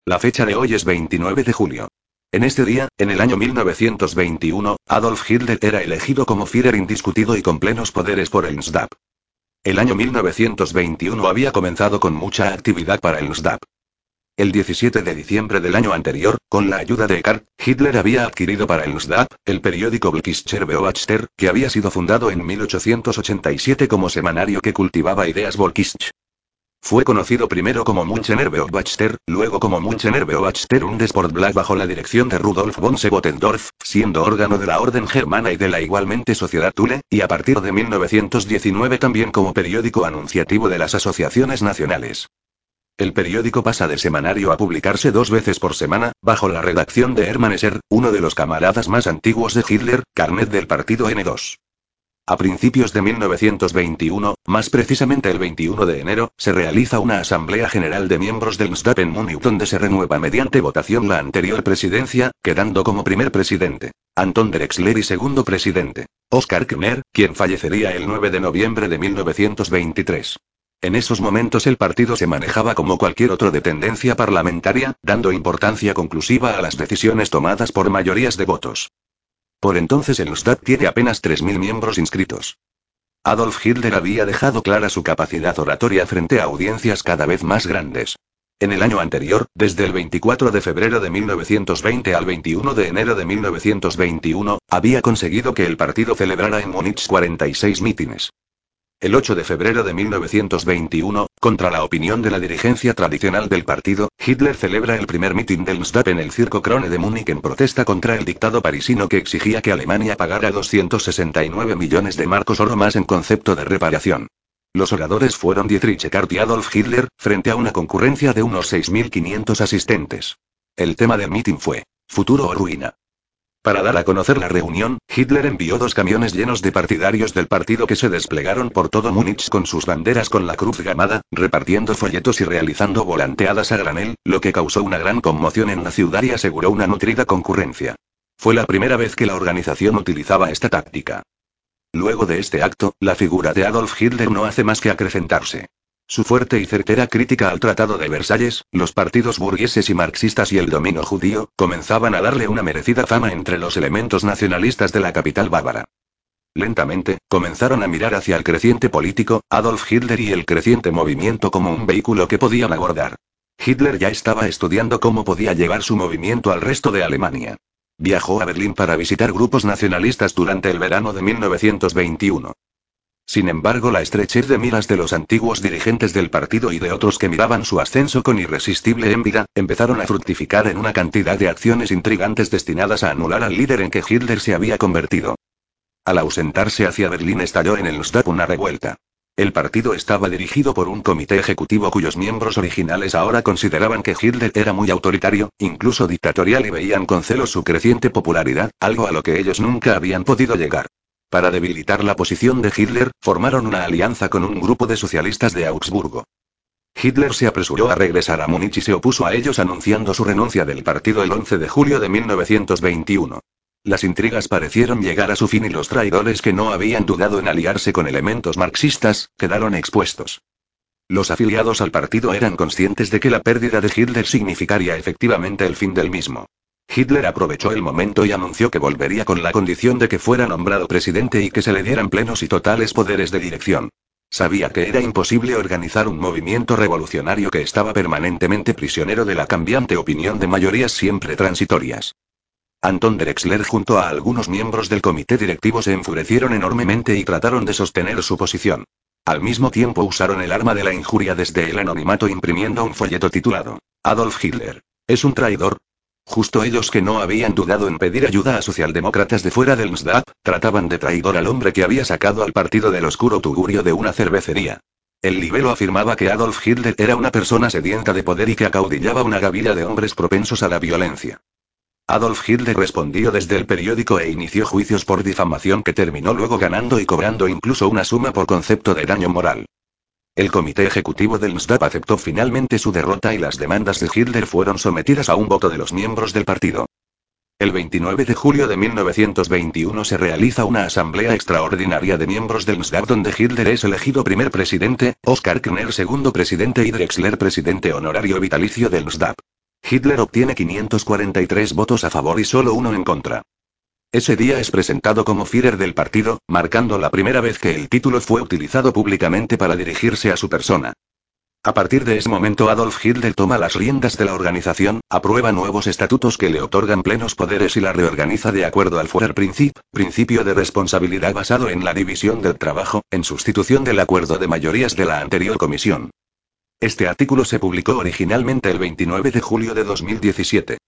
La fecha de hoy es 29 de julio. En este día, en el año 1921, Adolf Hitler era elegido como Führer indiscutido y con plenos poderes por el NSDAP. El año 1921 había comenzado con mucha actividad para el NSDAP. El 17 de diciembre del año anterior, con la ayuda de Eckart, Hitler había adquirido para el NSDAP, el periódico Völkischer Beobachter, que había sido fundado en 1887 como semanario que cultivaba ideas Völkisch. Fue conocido primero como Münchener Beobachter, luego como Münchener Beobachter und Sportblatt bajo la dirección de Rudolf von Seebottendorf, siendo órgano de la Orden Germana y de la igualmente Sociedad Thule, y a partir de 1919 también como periódico anunciativo de las asociaciones nacionales. El periódico pasa de semanario a publicarse 2 veces por semana, bajo la redacción de Hermann Esser, uno de los camaradas más antiguos de Hitler, carnet del partido N2. A principios de 1921, más precisamente el 21 de enero, se realiza una asamblea general de miembros del NSDAP en Múnich donde se renueva mediante votación la anterior presidencia, quedando como primer presidente Anton Drexler y segundo presidente Oskar Kner, quien fallecería el 9 de noviembre de 1923. En esos momentos el partido se manejaba como cualquier otro de tendencia parlamentaria, dando importancia conclusiva a las decisiones tomadas por mayorías de votos. Por entonces el NSDAP tiene apenas 3.000 miembros inscritos. Adolf Hitler había dejado clara su capacidad oratoria frente a audiencias cada vez más grandes. En el año anterior, desde el 24 de febrero de 1920 al 21 de enero de 1921, había conseguido que el partido celebrara en Múnich 46 mítines. El 8 de febrero de 1921, contra la opinión de la dirigencia tradicional del partido, Hitler celebra el primer mitin del NSDAP en el Circo Krone de Múnich en protesta contra el dictado parisino que exigía que Alemania pagara 269 millones de marcos oro más en concepto de reparación. Los oradores fueron Dietrich Eckart y Adolf Hitler, frente a una concurrencia de unos 6.500 asistentes. El tema del mitin fue «Futuro o ruina». Para dar a conocer la reunión, Hitler envió 2 camiones llenos de partidarios del partido que se desplegaron por todo Múnich con sus banderas con la cruz gamada, repartiendo folletos y realizando volanteadas a granel, lo que causó una gran conmoción en la ciudad y aseguró una nutrida concurrencia. Fue la primera vez que la organización utilizaba esta táctica. Luego de este acto, la figura de Adolf Hitler no hace más que acrecentarse. Su fuerte y certera crítica al Tratado de Versalles, los partidos burgueses y marxistas y el dominio judío, comenzaban a darle una merecida fama entre los elementos nacionalistas de la capital bávara. Lentamente, comenzaron a mirar hacia el creciente político, Adolf Hitler y el creciente movimiento como un vehículo que podían abordar. Hitler ya estaba estudiando cómo podía llevar su movimiento al resto de Alemania. Viajó a Berlín para visitar grupos nacionalistas durante el verano de 1921. Sin embargo, la estrechez de miras de los antiguos dirigentes del partido y de otros que miraban su ascenso con irresistible envidia, empezaron a fructificar en una cantidad de acciones intrigantes destinadas a anular al líder en que Hitler se había convertido. Al ausentarse hacia Berlín estalló en el NSDAP una revuelta. El partido estaba dirigido por un comité ejecutivo cuyos miembros originales ahora consideraban que Hitler era muy autoritario, incluso dictatorial y veían con celos su creciente popularidad, algo a lo que ellos nunca habían podido llegar. Para debilitar la posición de Hitler, formaron una alianza con un grupo de socialistas de Augsburgo. Hitler se apresuró a regresar a Múnich y se opuso a ellos anunciando su renuncia del partido el 11 de julio de 1921. Las intrigas parecieron llegar a su fin y los traidores que no habían dudado en aliarse con elementos marxistas, quedaron expuestos. Los afiliados al partido eran conscientes de que la pérdida de Hitler significaría efectivamente el fin del mismo. Hitler aprovechó el momento y anunció que volvería con la condición de que fuera nombrado presidente y que se le dieran plenos y totales poderes de dirección. Sabía que era imposible organizar un movimiento revolucionario que estaba permanentemente prisionero de la cambiante opinión de mayorías siempre transitorias. Anton Drexler junto a algunos miembros del comité directivo se enfurecieron enormemente y trataron de sostener su posición. Al mismo tiempo usaron el arma de la injuria desde el anonimato imprimiendo un folleto titulado «Adolf Hitler es un traidor». Justo ellos que no habían dudado en pedir ayuda a socialdemócratas de fuera del NSDAP, trataban de traidor al hombre que había sacado al partido del oscuro tugurio de una cervecería. El libelo afirmaba que Adolf Hitler era una persona sedienta de poder y que acaudillaba una gavilla de hombres propensos a la violencia. Adolf Hitler respondió desde el periódico e inició juicios por difamación que terminó luego ganando y cobrando incluso una suma por concepto de daño moral. El comité ejecutivo del NSDAP aceptó finalmente su derrota y las demandas de Hitler fueron sometidas a un voto de los miembros del partido. El 29 de julio de 1921 se realiza una asamblea extraordinaria de miembros del NSDAP donde Hitler es elegido primer presidente, Oskar Kner segundo presidente y Drexler presidente honorario vitalicio del NSDAP. Hitler obtiene 543 votos a favor y solo uno en contra. Ese día es presentado como Führer del partido, marcando la primera vez que el título fue utilizado públicamente para dirigirse a su persona. A partir de ese momento Adolf Hitler toma las riendas de la organización, aprueba nuevos estatutos que le otorgan plenos poderes y la reorganiza de acuerdo al Führerprinzip, principio de responsabilidad basado en la división del trabajo, en sustitución del acuerdo de mayorías de la anterior comisión. Este artículo se publicó originalmente el 29 de julio de 2017.